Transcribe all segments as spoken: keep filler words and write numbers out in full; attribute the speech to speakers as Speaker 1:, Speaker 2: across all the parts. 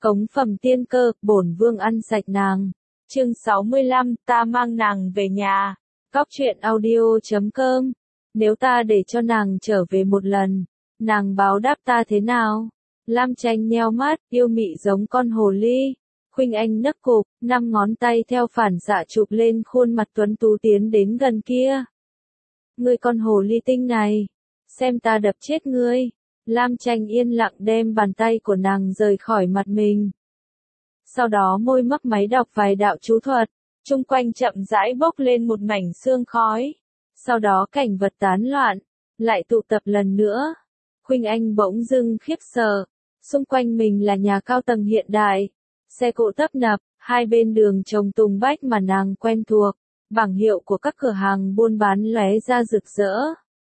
Speaker 1: Cống phẩm tiên cơ, bổn vương ăn sạch nàng. Chương sáu mươi lăm, ta mang nàng về nhà. Góc truyện audio chấm com. Nếu ta để cho nàng trở về một lần, nàng báo đáp ta thế nào? Lam Tranh nheo mắt, yêu mị giống con hồ ly. Khuynh Anh nấc cục, năm ngón tay theo phản xạ chụp lên khuôn mặt tuấn tú tiến đến gần kia. Ngươi con hồ ly tinh này, xem ta đập chết ngươi. Lam Tranh yên lặng đem bàn tay của nàng rời khỏi mặt mình. Sau đó môi mấp máy đọc vài đạo chú thuật, chung quanh chậm rãi bốc lên một mảnh sương khói. Sau đó cảnh vật tán loạn, lại tụ tập lần nữa. Khuynh Anh bỗng dưng khiếp sợ, xung quanh mình là nhà cao tầng hiện đại, xe cộ tấp nập, hai bên đường trồng tùng bách mà nàng quen thuộc, bảng hiệu của các cửa hàng buôn bán lóe ra rực rỡ.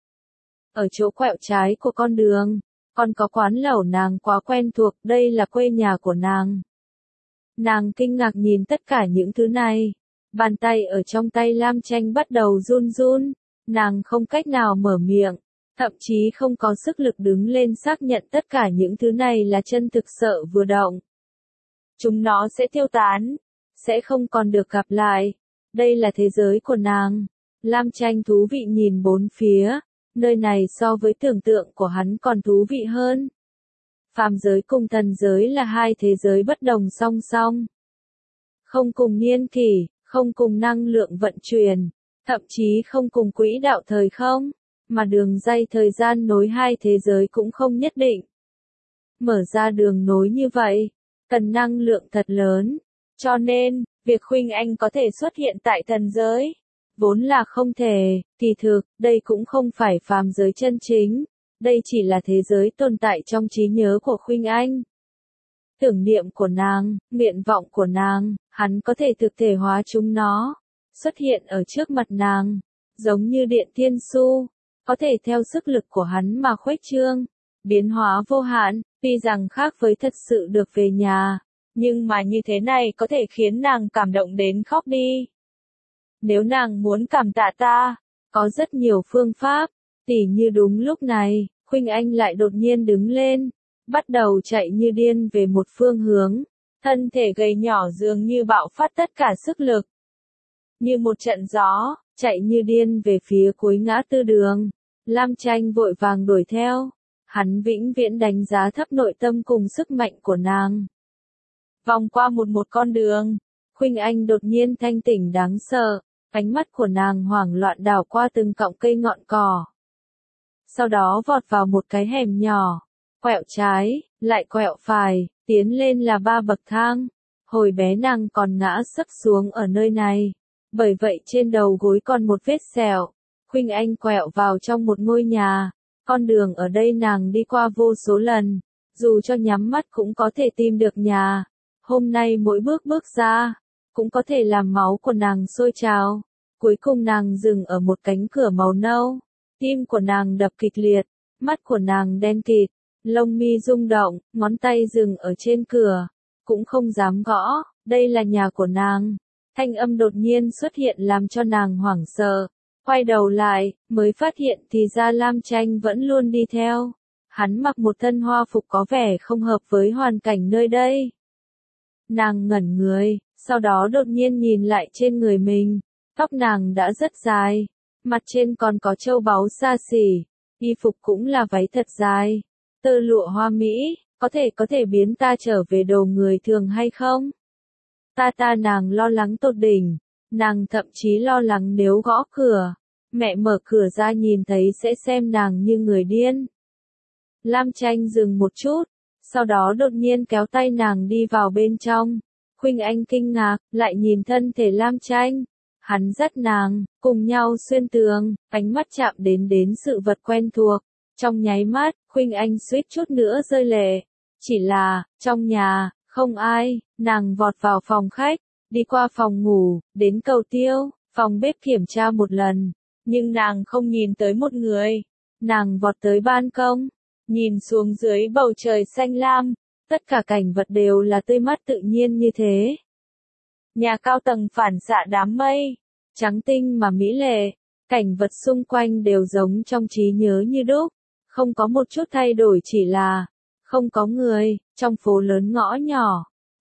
Speaker 1: Ở chỗ quẹo trái của con đường, còn có quán lẩu nàng quá quen thuộc, đây là quê nhà của nàng. Nàng kinh ngạc nhìn tất cả những thứ này, bàn tay ở trong tay Lam Tranh bắt đầu run run, nàng không cách nào mở miệng, thậm chí không có sức lực đứng lên xác nhận tất cả những thứ này là chân thực, sợ vừa động. Chúng nó sẽ tiêu tán, sẽ không còn được gặp lại. Đây là thế giới của nàng. Lam Tranh thú vị nhìn bốn phía, nơi này so với tưởng tượng của hắn còn thú vị hơn. Phàm giới cùng thần giới là hai thế giới bất đồng song song. Không cùng niên kỷ, không cùng năng lượng vận chuyển, thậm chí không cùng quỹ đạo thời không, mà đường ray thời gian nối hai thế giới cũng không nhất định. Mở ra đường nối như vậy, cần năng lượng thật lớn, cho nên, việc Khuynh Anh có thể xuất hiện tại thần giới, vốn là không thể. Kỳ thực, đây cũng không phải phàm giới chân chính, đây chỉ là thế giới tồn tại trong trí nhớ của Khuynh Anh. Tưởng niệm của nàng, nguyện vọng của nàng, hắn có thể thực thể hóa chúng nó, xuất hiện ở trước mặt nàng, giống như điện thiên su, có thể theo sức lực của hắn mà khuếch trương, biến hóa vô hạn. Tuy rằng khác với thật sự được về nhà, nhưng mà như thế này có thể khiến nàng cảm động đến khóc đi. Nếu nàng muốn cảm tạ ta, có rất nhiều phương pháp, tỉ như đúng lúc này, Khuynh Anh lại đột nhiên đứng lên, bắt đầu chạy như điên về một phương hướng, thân thể gầy nhỏ dường như bạo phát tất cả sức lực. Như một trận gió, chạy như điên về phía cuối ngã tư đường, Lam Tranh vội vàng đuổi theo. Hắn vĩnh viễn đánh giá thấp nội tâm cùng sức mạnh của nàng. Vòng qua một một con đường, Khuynh Anh đột nhiên thanh tỉnh đáng sợ, ánh mắt của nàng hoảng loạn đảo qua từng cọng cây ngọn cỏ. Sau đó vọt vào một cái hẻm nhỏ, quẹo trái, lại quẹo phải, tiến lên là ba bậc thang. Hồi bé nàng còn ngã sấp xuống ở nơi này, bởi vậy trên đầu gối còn một vết sẹo. Khuynh Anh quẹo vào trong một ngôi nhà. Con đường ở đây nàng đi qua vô số lần, dù cho nhắm mắt cũng có thể tìm được nhà. Hôm nay mỗi bước bước ra, cũng có thể làm máu của nàng sôi trào. Cuối cùng nàng dừng ở một cánh cửa màu nâu, tim của nàng đập kịch liệt, mắt của nàng đen kịt, lông mi rung động, ngón tay dừng ở trên cửa, cũng không dám gõ, đây là nhà của nàng. Thanh âm đột nhiên xuất hiện làm cho nàng hoảng sợ. Quay đầu lại, mới phát hiện thì ra Lam Tranh vẫn luôn đi theo. Hắn mặc một thân hoa phục có vẻ không hợp với hoàn cảnh nơi đây. Nàng ngẩn người, sau đó đột nhiên nhìn lại trên người mình. Tóc nàng đã rất dài, mặt trên còn có châu báu xa xỉ, y phục cũng là váy thật dài, tơ lụa hoa mỹ, có thể có thể biến ta trở về đầu người thường hay không? Ta ta nàng lo lắng tột đỉnh. Nàng thậm chí lo lắng nếu gõ cửa, mẹ mở cửa ra nhìn thấy sẽ xem nàng như người điên. Lam Tranh dừng một chút, sau đó đột nhiên kéo tay nàng đi vào bên trong. Khuynh Anh kinh ngạc, lại nhìn thân thể Lam Tranh. Hắn dắt nàng, cùng nhau xuyên tường, ánh mắt chạm đến đến sự vật quen thuộc. Trong nháy mắt, Khuynh Anh suýt chút nữa rơi lệ. Chỉ là, trong nhà, không ai, nàng vọt vào phòng khách. Đi qua phòng ngủ, đến cầu tiêu, phòng bếp kiểm tra một lần, nhưng nàng không nhìn tới một người. Nàng vọt tới ban công, nhìn xuống dưới bầu trời xanh lam, tất cả cảnh vật đều là tươi mát tự nhiên như thế. Nhà cao tầng phản xạ đám mây, trắng tinh mà mỹ lệ, cảnh vật xung quanh đều giống trong trí nhớ như đúc, không có một chút thay đổi, chỉ là không có người. Trong phố lớn ngõ nhỏ,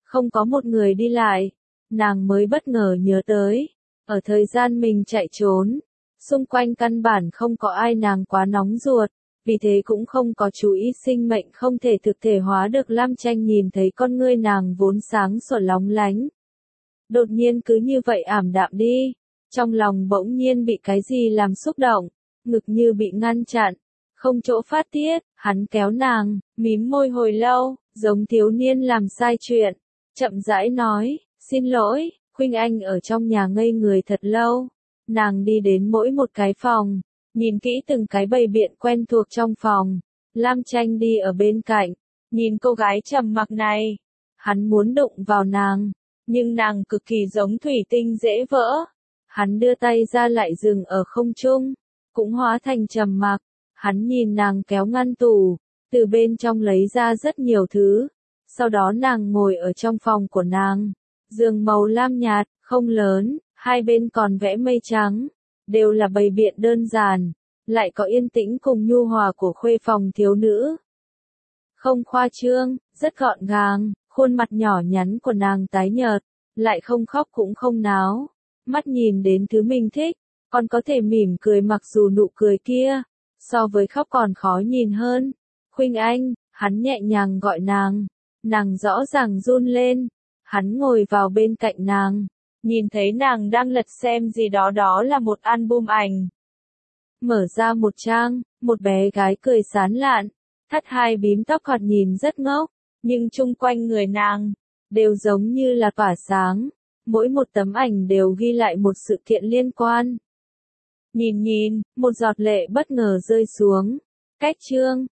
Speaker 1: không có một người đi lại. Nàng mới bất ngờ nhớ tới, ở thời gian mình chạy trốn, xung quanh căn bản không có ai nàng quá nóng ruột, vì thế cũng không có chú ý sinh mệnh không thể thực thể hóa được. Lam Tranh nhìn thấy con ngươi nàng vốn sáng sủa lóng lánh. Đột nhiên cứ như vậy ảm đạm đi, trong lòng bỗng nhiên bị cái gì làm xúc động, ngực như bị ngăn chặn, không chỗ phát tiết, hắn kéo nàng, mím môi hồi lâu, giống thiếu niên làm sai chuyện, chậm rãi nói, xin lỗi, Khuynh Anh ở trong nhà ngây người thật lâu, nàng đi đến mỗi một cái phòng, nhìn kỹ từng cái bày biện quen thuộc trong phòng, Lam Tranh đi ở bên cạnh, nhìn cô gái trầm mặc này, hắn muốn đụng vào nàng, nhưng nàng cực kỳ giống thủy tinh dễ vỡ, hắn đưa tay ra lại dừng ở không trung, cũng hóa thành trầm mặc, hắn nhìn nàng kéo ngăn tủ, từ bên trong lấy ra rất nhiều thứ, sau đó nàng ngồi ở trong phòng của nàng, giường màu lam nhạt, không lớn, hai bên còn vẽ mây trắng, đều là bày biện đơn giản, lại có yên tĩnh cùng nhu hòa của khuê phòng thiếu nữ. Không khoa trương, rất gọn gàng, khuôn mặt nhỏ nhắn của nàng tái nhợt, lại không khóc cũng không náo, mắt nhìn đến thứ mình thích, còn có thể mỉm cười mặc dù nụ cười kia, so với khóc còn khó nhìn hơn. Khuynh Anh, hắn nhẹ nhàng gọi nàng, nàng rõ ràng run lên, hắn ngồi vào bên cạnh nàng, nhìn thấy nàng đang lật xem gì đó, đó là một album ảnh. Mở ra một trang, một bé gái cười sán lạn, thắt hai bím tóc thoạt nhìn rất ngốc, nhưng chung quanh người nàng, đều giống như là tỏa sáng, mỗi một tấm ảnh đều ghi lại một sự kiện liên quan. Nhìn nhìn, một giọt lệ bất ngờ rơi xuống, cách chương.